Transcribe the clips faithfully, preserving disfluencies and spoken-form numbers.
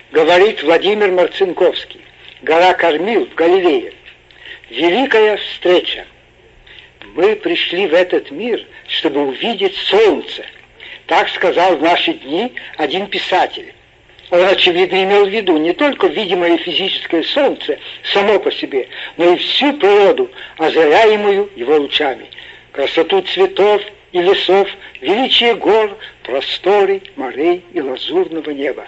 Говорит Владимир Марцинковский, гора Кормил в Галилее. Великая встреча. Мы пришли в этот мир, чтобы увидеть солнце. Так сказал в наши дни один писатель. Он, очевидно, имел в виду не только видимое физическое солнце само по себе, но и всю природу, озаряемую его лучами. Красоту цветов и лесов, величие гор, просторы, морей и лазурного неба.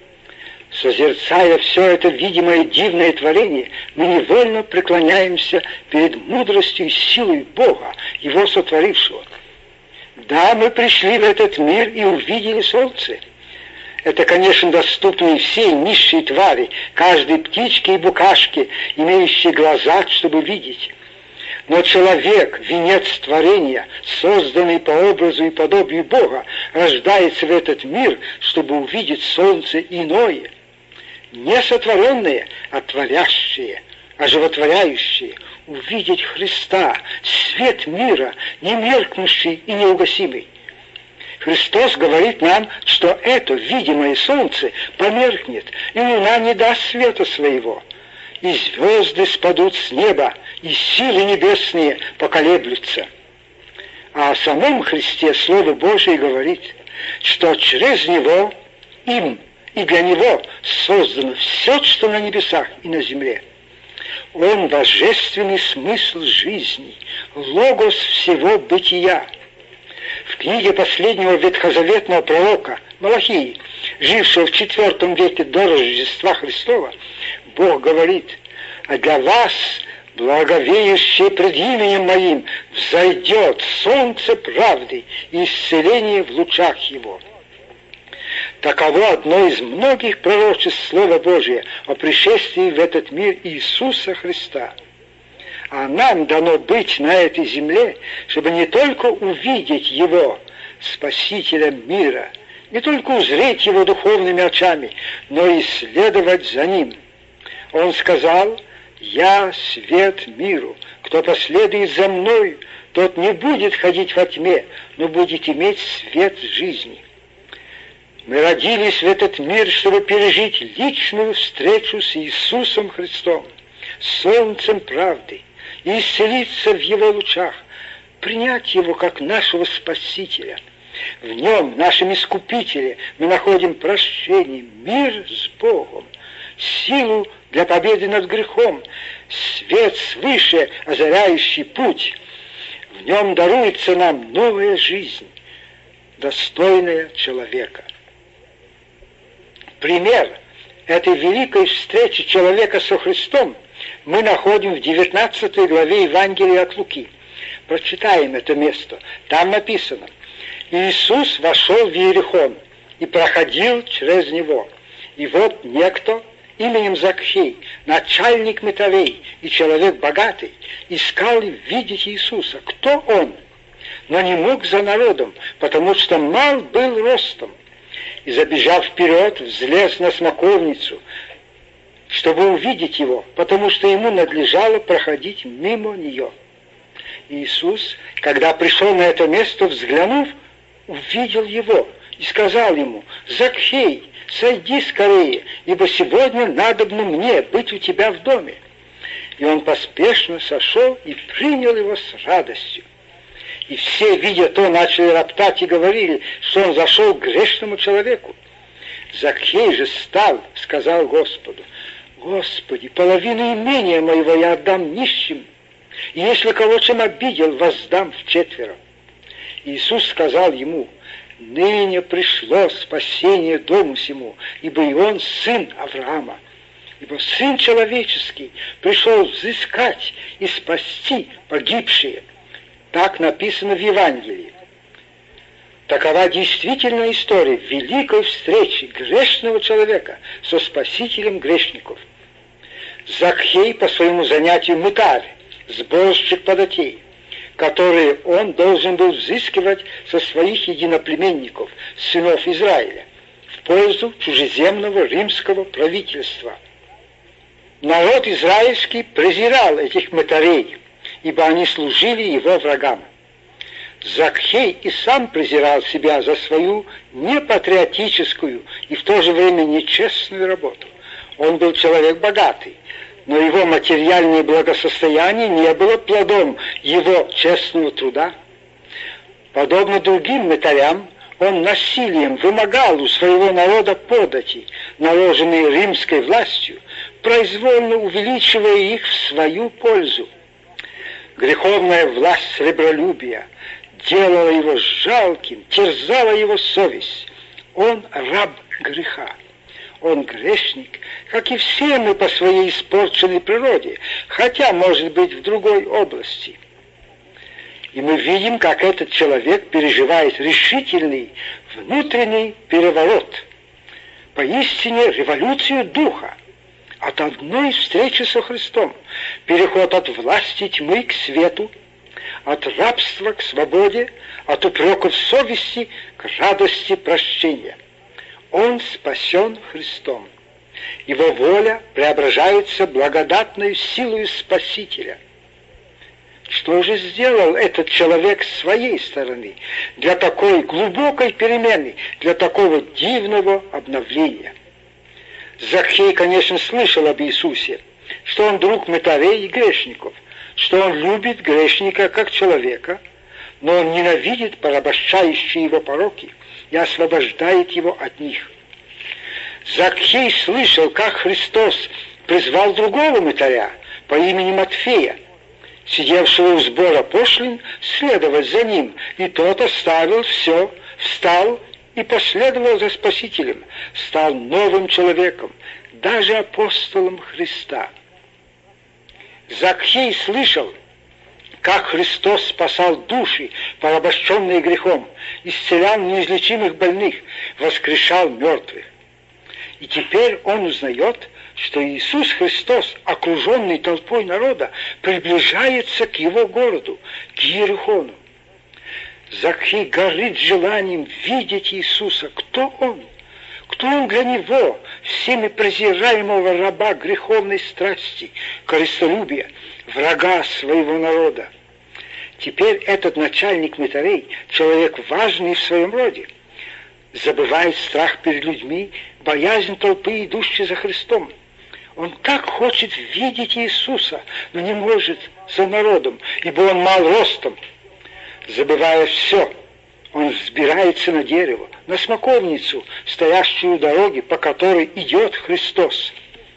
Созерцая все это видимое дивное творение, мы невольно преклоняемся перед мудростью и силой Бога, Его сотворившего. Да, мы пришли в этот мир и увидели солнце. Это, конечно, доступно и всей низшей твари, каждой птичке и букашке, имеющей глаза, чтобы видеть. Но человек, венец творения, созданный по образу и подобию Бога, рождается в этот мир, чтобы увидеть солнце иное. Не сотворенное, а творящее, оживотворяющее, увидеть Христа, свет мира, не меркнущий и неугасимый. Христос говорит нам, что это видимое солнце померкнет, и луна не даст света своего, и звезды спадут с неба, и силы небесные поколеблются. А о самом Христе Слово Божие говорит, что через Него, им и для Него создано все, что на небесах и на земле. Он божественный смысл жизни, логос всего бытия. В книге последнего ветхозаветного пророка Малахии, жившего в четвертом веке до Рождества Христова, Бог говорит: «А для вас, благовеющие пред именем Моим, взойдет солнце правды и исцеление в лучах Его». Таково одно из многих пророчеств Слова Божия о пришествии в этот мир Иисуса Христа. А нам дано быть на этой земле, чтобы не только увидеть Его, Спасителя мира, не только узреть Его духовными очами, но и следовать за Ним. Он сказал: «Я свет миру, кто последует за Мною, тот не будет ходить во тьме, но будет иметь свет жизни». Мы родились в этот мир, чтобы пережить личную встречу с Иисусом Христом, солнцем правды, и исцелиться в Его лучах, принять Его как нашего Спасителя. В Нем, нашем Искупителе, мы находим прощение, мир с Богом, силу для победы над грехом, свет свыше, озаряющий путь. В Нем даруется нам новая жизнь, достойная человека. Пример этой великой встречи человека со Христом мы находим в девятнадцатой главе Евангелия от Луки. Прочитаем это место. Там написано: «Иисус вошел в Иерихон и проходил через него. И вот некто именем Закхей, начальник мытарей и человек богатый, искал видеть Иисуса». Кто он? Но не мог за народом, потому что мал был ростом. И, забежав вперед, взлез на смоковницу, чтобы увидеть его, потому что ему надлежало проходить мимо нее. Иисус, когда пришел на это место, взглянув, увидел его и сказал ему: «Закхей, сойди скорее, ибо сегодня надобно мне быть у тебя в доме». И он поспешно сошел и принял его с радостью. И все, видя то, начали роптать и говорили, что он зашел к грешному человеку. Закхей же стал, сказал Господу: «Господи, половину имения моего я отдам нищим, и если кого чем обидел, воздам вчетверо». Иисус сказал ему: «Ныне пришло спасение дому сему, ибо и он сын Авраама. Ибо Сын Человеческий пришел взыскать и спасти погибшие». Так написано в Евангелии. Такова действительно история великой встречи грешного человека со Спасителем грешников. Закхей по своему занятию мытарь, сборщик податей, которые он должен был взыскивать со своих единоплеменников, сынов Израиля, в пользу чужеземного римского правительства. Народ израильский презирал этих мытарей, ибо они служили его врагам. Закхей и сам презирал себя за свою непатриотическую и в то же время нечестную работу. Он был человек богатый, но его материальное благосостояние не было плодом его честного труда. Подобно другим мытарям, он насилием вымогал у своего народа подати, наложенные римской властью, произвольно увеличивая их в свою пользу. Греховная власть сребролюбия делала его жалким, терзала его совесть. Он раб греха. Он грешник, как и все мы по своей испорченной природе, хотя, может быть, в другой области. И мы видим, как этот человек переживает решительный внутренний переворот, поистине революцию духа, от одной встречи со Христом, переход от власти тьмы к свету, от рабства к свободе, от упреков совести к радости прощения. Он спасен Христом. Его воля преображается благодатной силой Спасителя. Что же сделал этот человек с своей стороны для такой глубокой перемены, для такого дивного обновления? Закхей, конечно, слышал об Иисусе, что он друг мытарей и грешников, что он любит грешника как человека, но он ненавидит порабощающие его пороки и освобождает его от них. Закхей слышал, как Христос призвал другого мытаря по имени Матфея, сидевшего у сбора пошлин, следовать за ним, и тот оставил все, встал и последовал за Спасителем, стал новым человеком, даже апостолом Христа. Закхей слышал, как Христос спасал души, порабощенные грехом, исцелял неизлечимых больных, воскрешал мертвых. И теперь он узнает, что Иисус Христос, окруженный толпой народа, приближается к его городу, к Иерихону. Закхей горит желанием видеть Иисуса. Кто он? Кто он для него, всеми презираемого раба греховной страсти, корыстолюбия, врага своего народа? Теперь этот начальник мытарей, человек важный в своем роде, забывает страх перед людьми, боязнь толпы, идущей за Христом. Он так хочет видеть Иисуса, но не может за народом, ибо он мал ростом. Забывая все, он взбирается на дерево, на смоковницу, стоящую у дороги, по которой идет Христос.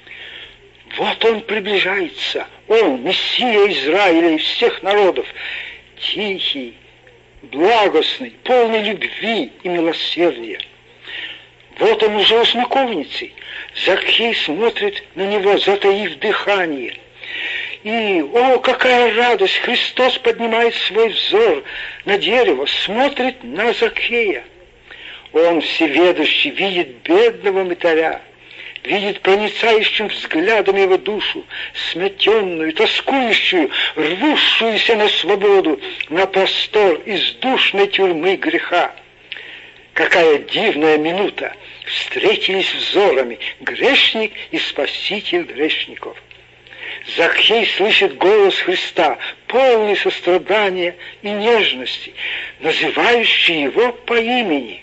Вот он приближается, он, Мессия Израиля и всех народов, тихий, благостный, полный любви и милосердия. Вот он уже у смоковницы. Закхей смотрит на него, затаив дыхание. И, о, какая радость! Христос поднимает свой взор на дерево, смотрит на Закхея. Он, всеведущий, видит бедного мытаря, видит проницающим взглядом его душу, сметенную, тоскующую, рвущуюся на свободу, на простор из душной тюрьмы греха. Какая дивная минута! Встретились взорами грешник и спаситель грешников. Закхей слышит голос Христа, полный сострадания и нежности, называющий его по имени.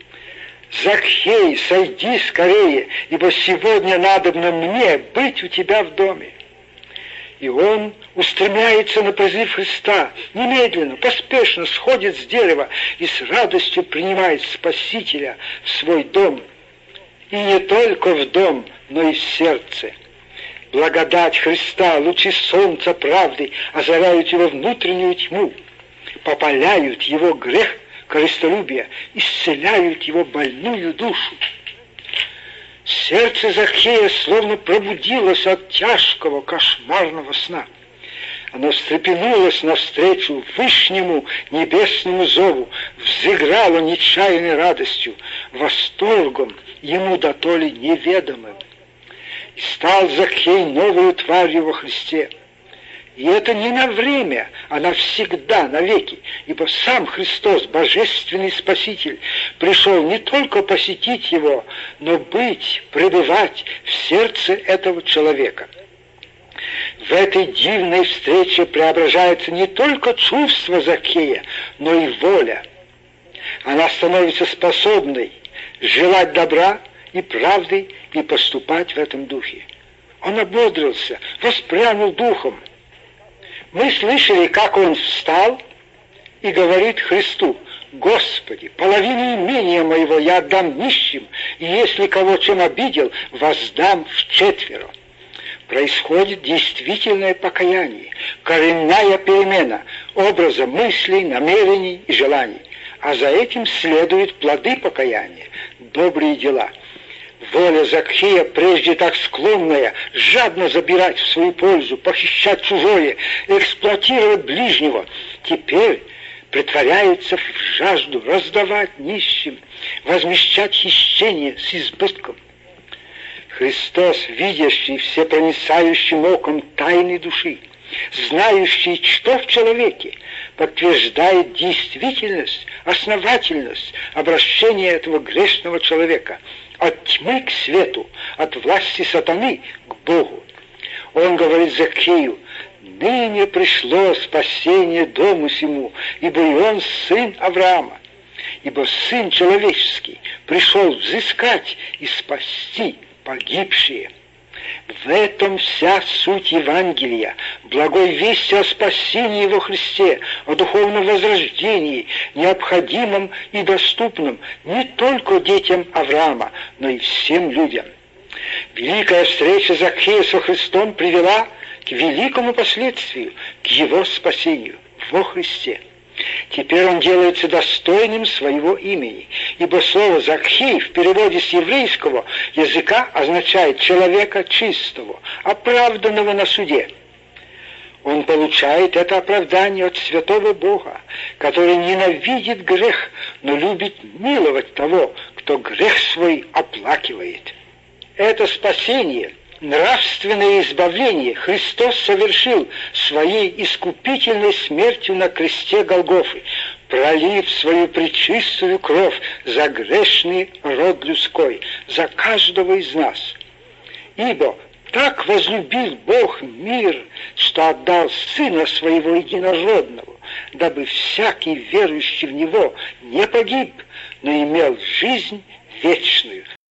«Закхей, сойди скорее, ибо сегодня надобно мне быть у тебя в доме». И он устремляется на призыв Христа, немедленно, поспешно сходит с дерева и с радостью принимает Спасителя в свой дом. И не только в дом, но и в сердце. Благодать Христа, лучи солнца правды озаряют его внутреннюю тьму, попаляют его грех корыстолюбия, исцеляют его больную душу. Сердце Закхея словно пробудилось от тяжкого кошмарного сна. Оно встрепенулось навстречу вышнему небесному зову, взыграло нечаянной радостью, восторгом ему дотоле неведомым. И стал Закхей новою тварью во Христе. И это не на время, а навсегда, навеки, ибо сам Христос, Божественный Спаситель, пришел не только посетить его, но быть, пребывать в сердце этого человека. В этой дивной встрече преображается не только чувство Закхея, но и воля. Она становится способной желать добра и правды и поступать в этом духе. Он ободрился, воспрянул духом. Мы слышали, как он встал и говорит Христу: «Господи, половину имения моего я отдам нищим, и если кого чем обидел, воздам вчетверо». Происходит действительное покаяние, коренная перемена образа мыслей, намерений и желаний. А за этим следуют плоды покаяния, добрые дела. Воля Закхея, прежде так склонная жадно забирать в свою пользу, похищать чужое, эксплуатировать ближнего, теперь притворяется в жажду раздавать нищим, возмещать хищение с избытком. Христос, видящий всепроницающим оком тайны души, знающий, что в человеке, подтверждает действительность, основательность обращения этого грешного человека от тьмы к свету, от власти сатаны к Богу. Он говорит Закхею: «Ныне пришло спасение дому сему, ибо и он сын Авраама, ибо сын человеческий пришел взыскать и спасти погибшие». В этом вся суть Евангелия, благой вести о спасении во Христе, о духовном возрождении, необходимом и доступном не только детям Авраама, но и всем людям. Великая встреча Закхея со Христом привела к великому последствию, к его спасению во Христе. Теперь он делается достойным своего имени, ибо слово «Закхей» в переводе с еврейского языка означает «человека чистого, оправданного на суде». Он получает это оправдание от святого Бога, который ненавидит грех, но любит миловать того, кто грех свой оплакивает. Это спасение, нравственное избавление Христос совершил своей искупительной смертью на кресте Голгофы, пролив свою пречистую кровь за грешный род людской, за каждого из нас. Ибо так возлюбил Бог мир, что отдал Сына Своего Единородного, дабы всякий верующий в Него не погиб, но имел жизнь вечную.